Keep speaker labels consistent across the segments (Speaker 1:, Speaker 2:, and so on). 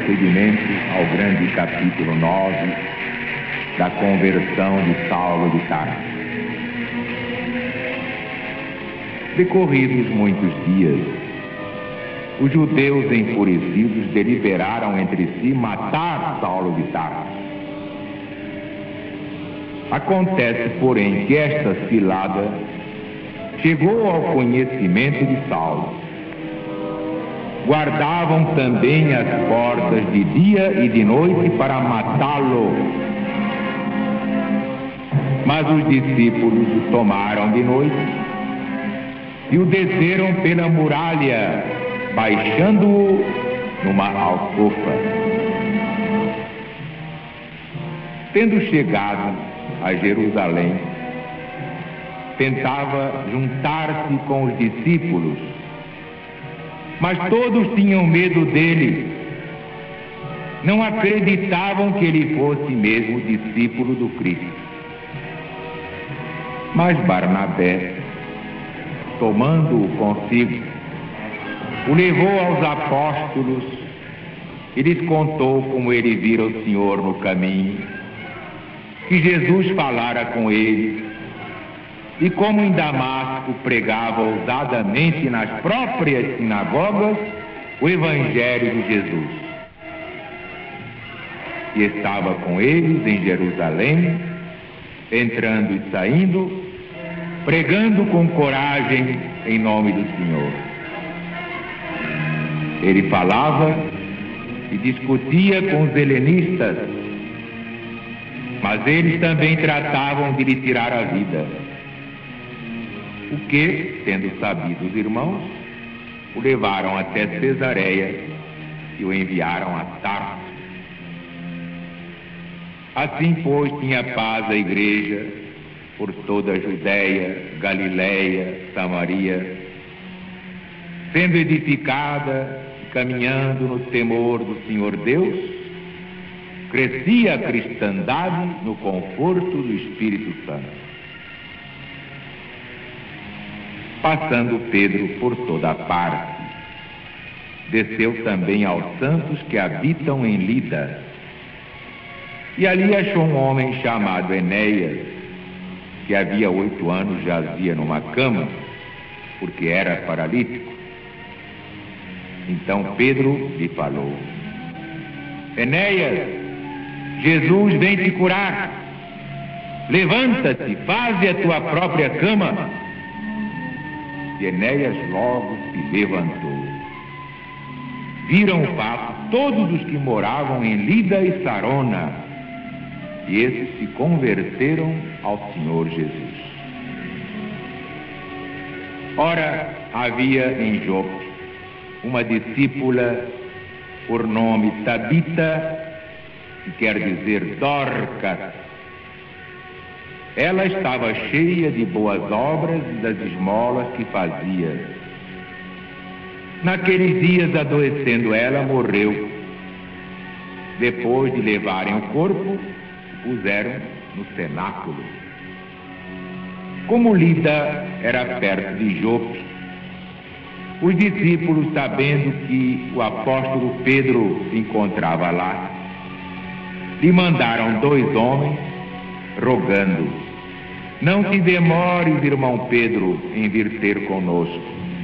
Speaker 1: prosseguimento ao grande capítulo 9 da conversão de Saulo de Tarso. Decorridos muitos dias, os judeus enfurecidos deliberaram entre si matar Saulo de Tarso. Acontece, porém, que esta cilada chegou ao conhecimento de Saulo. Guardavam também as portas de dia e de noite para matá-lo. Mas os discípulos o tomaram de noite e o desceram pela muralha, baixando-o numa alcofa. Tendo chegado a Jerusalém, tentava juntar-se com os discípulos, mas todos tinham medo dele. Não acreditavam que ele fosse mesmo discípulo do Cristo. Mas Barnabé, tomando-o consigo, o levou aos apóstolos e lhes contou como ele vira o Senhor no caminho, que Jesus falara com ele, e como em Damasco pregava ousadamente nas próprias sinagogas o Evangelho de Jesus. E estava com eles em Jerusalém, entrando e saindo, pregando com coragem em nome do Senhor. Ele falava e discutia com os helenistas, mas eles também tratavam de lhe tirar a vida. O que, tendo sabido os irmãos, o levaram até Cesareia e o enviaram a Tarso. Assim, pois, tinha paz a igreja por toda a Judéia, Galiléia, Samaria, sendo edificada e caminhando no temor do Senhor Deus, crescia a cristandade no conforto do Espírito Santo. Passando Pedro por toda a parte, desceu também aos santos que habitam em Lida, e ali achou um homem chamado Enéas, que havia 8 anos jazia numa cama, porque era paralítico. Então Pedro lhe falou: Enéas, Jesus vem te curar. Levanta-te, faze a tua própria cama. E Enéas logo se levantou. Viram o fato todos os que moravam em Lida e Sarona, e esses se converteram ao Senhor Jesus. Ora, havia em Jope uma discípula por nome Tabita, que quer dizer Dorcas. Ela estava cheia de boas obras e das esmolas que fazia. Naqueles dias, adoecendo ela, morreu. Depois de levarem o corpo, o puseram no cenáculo. Como Lida era perto de Jope, os discípulos, sabendo que o apóstolo Pedro se encontrava lá, lhe mandaram 2 homens, rogando: não te demores, irmão Pedro, em vir ter conosco.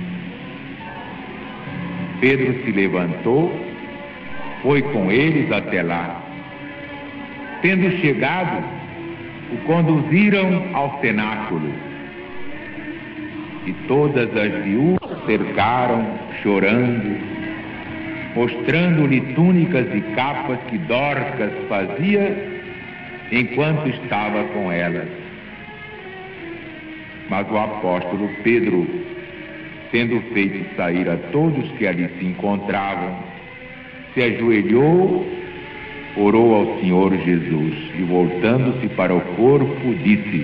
Speaker 1: Pedro se levantou, foi com eles até lá. Tendo chegado, o conduziram ao cenáculo. E todas as viúvas cercaram, chorando, mostrando-lhe túnicas e capas que Dorcas fazia enquanto estava com elas. Mas o apóstolo Pedro, tendo feito sair a todos que ali se encontravam, se ajoelhou, orou ao Senhor Jesus e, voltando-se para o corpo, disse: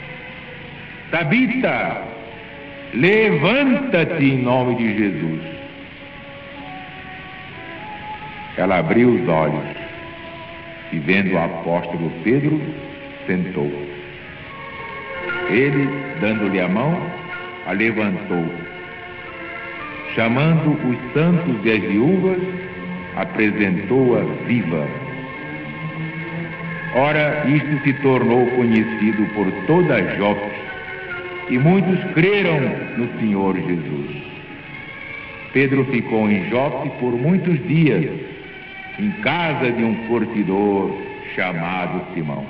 Speaker 1: Tabita, levanta-te em nome de Jesus. Ela abriu os olhos e, vendo o apóstolo Pedro, sentou. Ele, dando-lhe a mão, a levantou. Chamando os santos e as viúvas, apresentou-a viva. Ora, isto se tornou conhecido por toda Jope, e muitos creram no Senhor Jesus. Pedro ficou em Jope por muitos dias, em casa de um curtidor chamado Simão.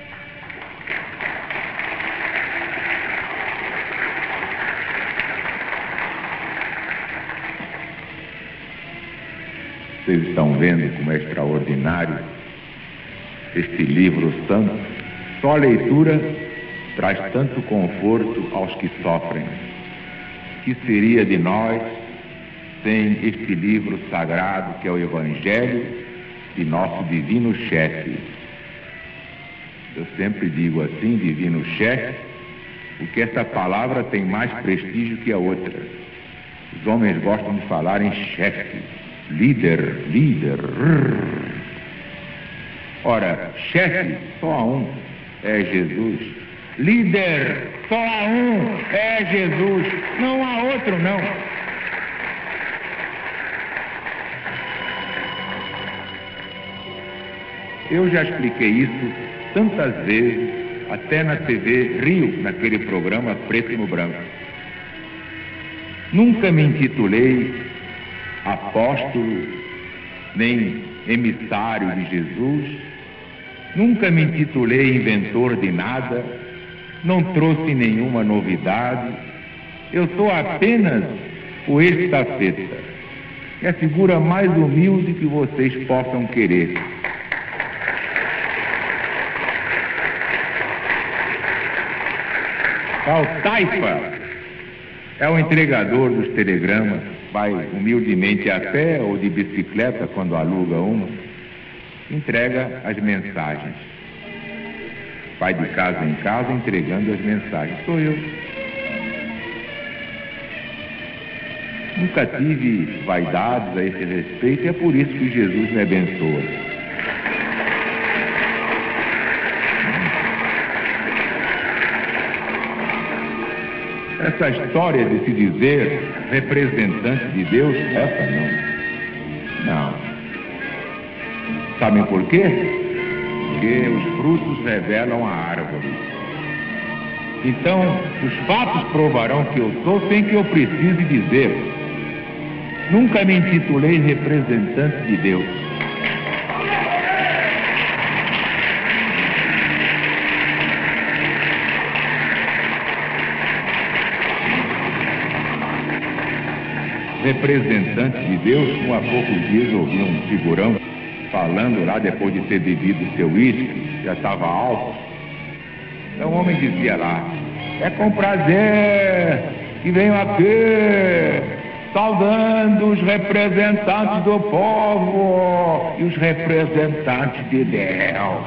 Speaker 1: Vocês estão vendo como é extraordinário este livro santo. Só a leitura traz tanto conforto aos que sofrem. Que seria de nós sem este livro sagrado que é o Evangelho de nosso divino chefe? Eu sempre digo assim, divino chefe, porque essa palavra tem mais prestígio que a outra. Os homens gostam de falar em chefe, líder. Ora, chefe, só há um, é Jesus. Líder, só há um, é Jesus. Não há outro, não. Eu já expliquei isso tantas vezes, até na TV Rio, naquele programa Preto no Branco. Nunca me intitulei apóstolo, nem emissário de Jesus, nunca me intitulei inventor de nada, não trouxe nenhuma novidade. Eu sou apenas o estafeta, é a figura mais humilde que vocês possam querer. O taifa é o entregador dos telegramas, vai humildemente a pé ou de bicicleta quando aluga uma, entrega as mensagens. Vai de casa em casa entregando as mensagens. Sou eu. Nunca tive vaidades a esse respeito e é por isso que Jesus me abençoa. Essa história de se dizer representante de Deus, essa não. Sabem por quê? Porque os frutos revelam a árvore. Então, os fatos provarão que eu sou sem que eu precise dizer. Nunca me intitulei representante de Deus. Representante de Deus, como há poucos dias ouvi um figurão falando lá depois de ter bebido seu uísque, já estava alto. Então o homem dizia lá: é com prazer que venho aqui saudando os representantes do povo e os representantes de Deus.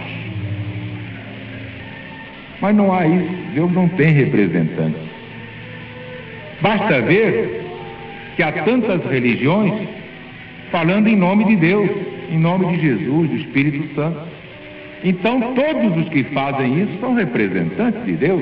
Speaker 1: Mas não há isso, Deus não tem representante. Basta ver que há tantas religiões falando em nome de Deus, em nome de Jesus, do Espírito Santo. Então todos os que fazem isso são representantes de Deus.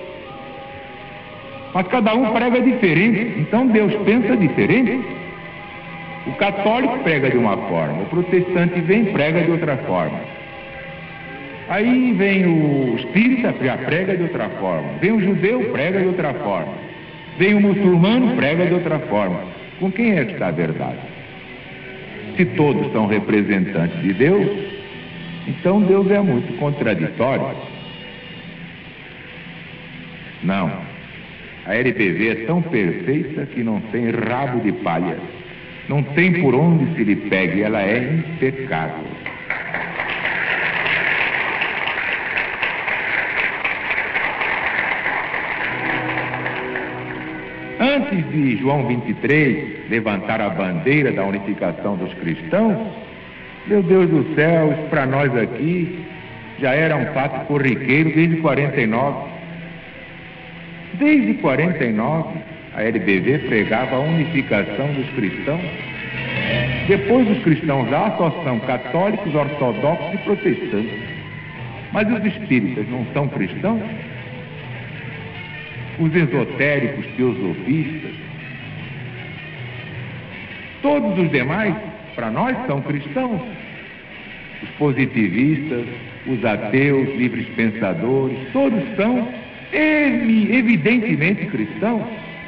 Speaker 1: Mas cada um prega diferente, então Deus pensa diferente. O católico prega de uma forma, o protestante vem e prega de outra forma. Aí vem o espírita, já prega de outra forma. Vem o judeu, prega de outra forma. Vem o muçulmano, prega de outra forma. Com quem é que está a verdade? Se todos são representantes de Deus, então Deus é muito contraditório. Não. A LPV é tão perfeita que não tem rabo de palha. Não tem por onde se lhe pegue, ela é impecável. Antes de João 23 levantar a bandeira da unificação dos cristãos, meu Deus do céu, isso para nós aqui já era um fato corriqueiro desde 49. Desde 49, a LBV pregava a unificação dos cristãos. Depois os cristãos lá só são católicos, ortodoxos e protestantes. Mas os espíritas não são cristãos? Os esotéricos, teosofistas, todos os demais para nós, são cristãos. Os positivistas, os ateus, livres pensadores, todos são evidentemente cristãos.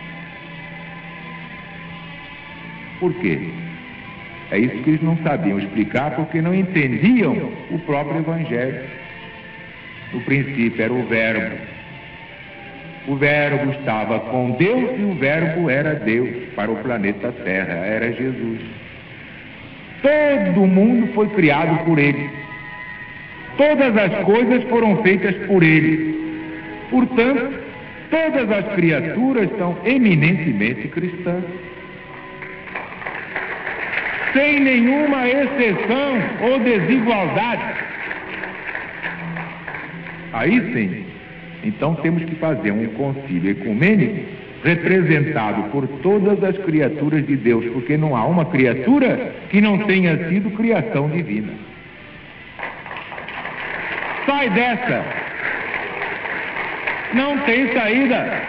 Speaker 1: Por quê? É isso que eles não sabiam explicar, porque não entendiam o próprio Evangelho. No princípio era o Verbo. O Verbo estava com Deus e o Verbo era Deus para o planeta Terra, era Jesus. Todo mundo foi criado por Ele. Todas as coisas foram feitas por Ele. Portanto, todas as criaturas são eminentemente cristãs. Sem nenhuma exceção ou desigualdade. Aí sim, então temos que fazer um concílio ecumênico representado por todas as criaturas de Deus, porque não há uma criatura que não tenha sido criação divina. Sai dessa! Não tem saída!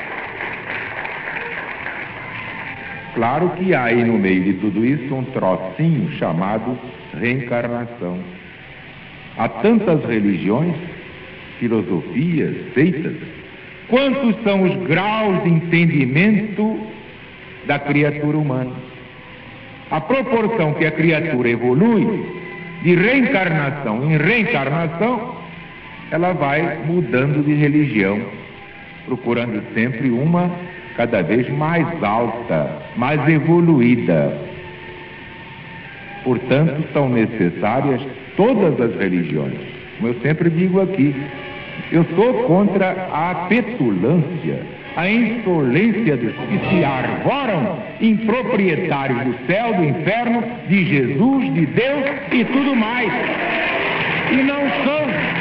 Speaker 1: Claro que há aí no meio de tudo isso um trocinho chamado reencarnação. Há tantas religiões, filosofias, seitas. Quantos são os graus de entendimento da criatura humana? A proporção que a criatura evolui de reencarnação em reencarnação, ela vai mudando de religião, procurando sempre uma cada vez mais alta, mais evoluída. Portanto, são necessárias todas as religiões. Como eu sempre digo aqui, eu sou contra a petulância, a insolência dos que se arvoram em proprietários do céu, do inferno, de Jesus, de Deus e tudo mais. E não são.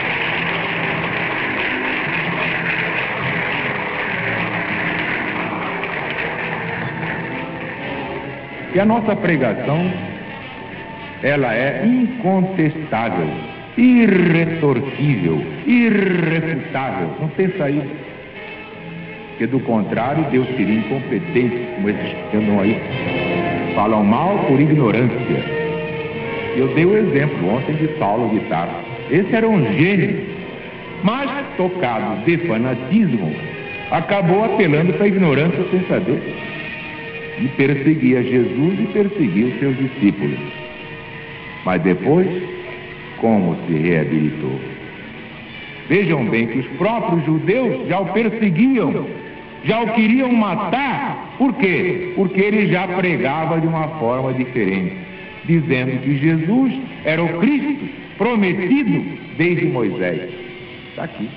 Speaker 1: E a nossa pregação, ela é incontestável, irretorquível, irrefutável, não tem saída. Porque do contrário, Deus seria incompetente, como esses que andam aí, falam mal por ignorância. Eu dei o exemplo ontem de Saulo de Tarso. Esse era um gênio, mas tocado de fanatismo, acabou apelando para a ignorância sem saber. E perseguia Jesus e perseguia os seus discípulos. Mas depois, como se reabilitou? Vejam bem que os próprios judeus já o perseguiam, já o queriam matar. Por quê? Porque ele já pregava de uma forma diferente, dizendo que Jesus era o Cristo prometido desde Moisés. Está aqui.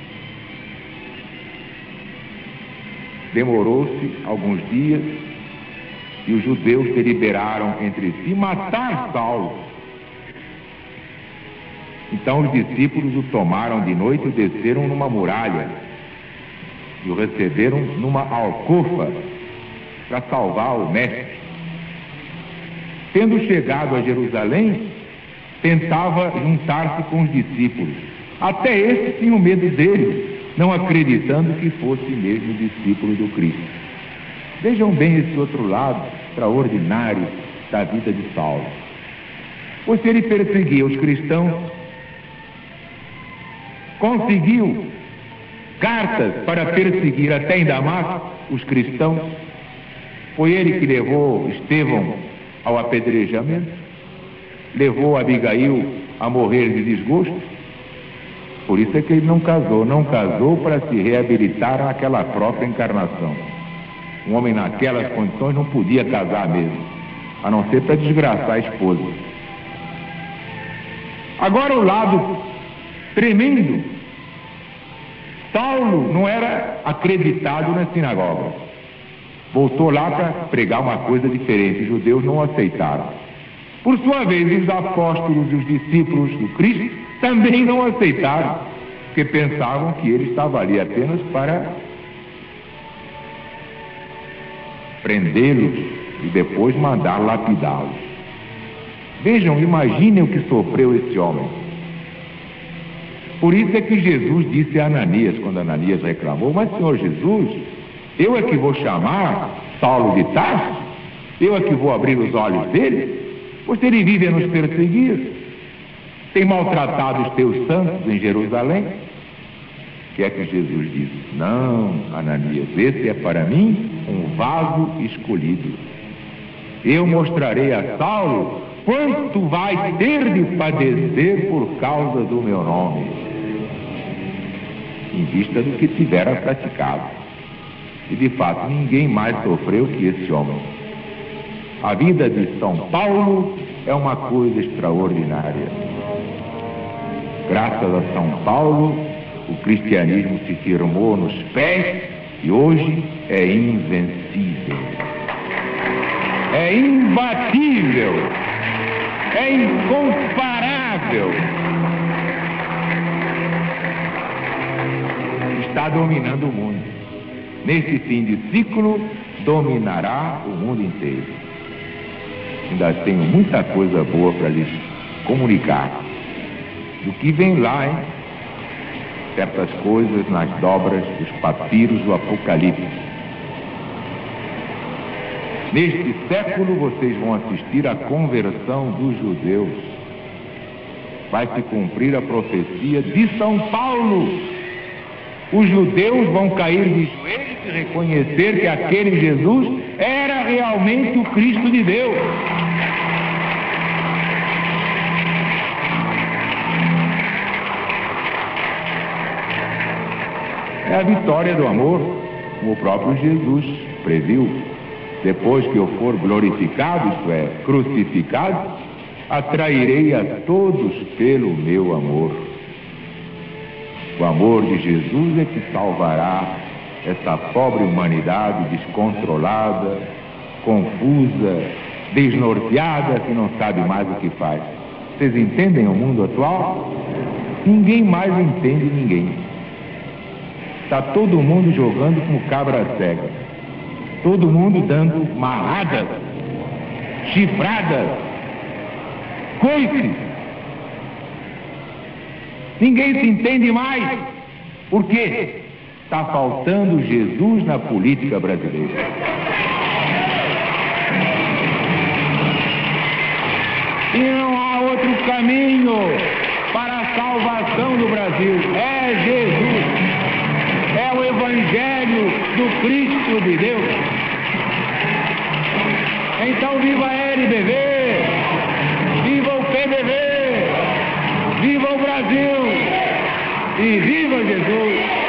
Speaker 1: Demorou-se alguns dias e os judeus deliberaram entre si matar Saulo. Então os discípulos o tomaram de noite e desceram numa muralha e o receberam numa alcofa para salvar o mestre. Tendo chegado a Jerusalém, tentava juntar-se com os discípulos. Até esses tinham medo dele, não acreditando que fosse mesmo discípulo do Cristo. Vejam bem esse outro lado extraordinário da vida de Saulo. Pois se ele perseguia os cristãos, conseguiu cartas para perseguir até em Damasco os cristãos. Foi ele que levou Estevão ao apedrejamento, levou Abigail a morrer de desgosto. Por isso é que ele não casou para se reabilitar naquela própria encarnação. Um homem naquelas condições não podia casar mesmo, a não ser para desgraçar a esposa. Agora o lado tremendo. Saulo não era acreditado na sinagoga. Voltou lá para pregar uma coisa diferente. Os judeus não aceitaram. Por sua vez, os apóstolos e os discípulos do Cristo também não aceitaram, porque pensavam que ele estava ali apenas para prendê-los e depois mandar lapidá-los. Vejam, imaginem o que sofreu esse homem. Por isso é que Jesus disse a Ananias, quando Ananias reclamou: mas Senhor Jesus, eu é que vou chamar Saulo de Tarso? Eu é que vou abrir os olhos dele? Ele vive a nos perseguir, tem maltratado os teus santos em Jerusalém. O que é que Jesus diz? Não, Ananias, esse é para mim um vaso escolhido. Eu mostrarei a Saulo quanto vai ter de padecer por causa do meu nome, em vista do que tivera praticado. E de fato ninguém mais sofreu que esse homem. A vida de São Paulo é uma coisa extraordinária. Graças a São Paulo, o cristianismo se firmou nos pés e hoje é invencível, é imbatível, é incomparável. Está dominando o mundo. Neste fim de ciclo, dominará o mundo inteiro. Ainda tenho muita coisa boa para lhes comunicar. Do que vem lá, hein? Certas coisas nas dobras dos papiros do Apocalipse. Neste século, vocês vão assistir à conversão dos judeus. Vai se cumprir a profecia de São Paulo. Os judeus vão cair de joelhos e reconhecer que aquele Jesus era realmente o Cristo de Deus. É a vitória do amor, como o próprio Jesus previu. Depois que eu for glorificado, isto é, crucificado, atrairei a todos pelo meu amor. O amor de Jesus é que salvará essa pobre humanidade descontrolada, confusa, desnorteada, que não sabe mais o que faz. Vocês entendem o mundo atual? Ninguém mais entende ninguém. Está todo mundo jogando como cabra cega. Todo mundo dando marradas, chifradas, coices. Ninguém se entende mais. Por quê? Está faltando Jesus na política brasileira. E não há outro caminho para a salvação do Brasil. É Jesus. É o Evangelho do Cristo de Deus. Então viva a LBV, viva o PDV, viva o Brasil e viva Jesus!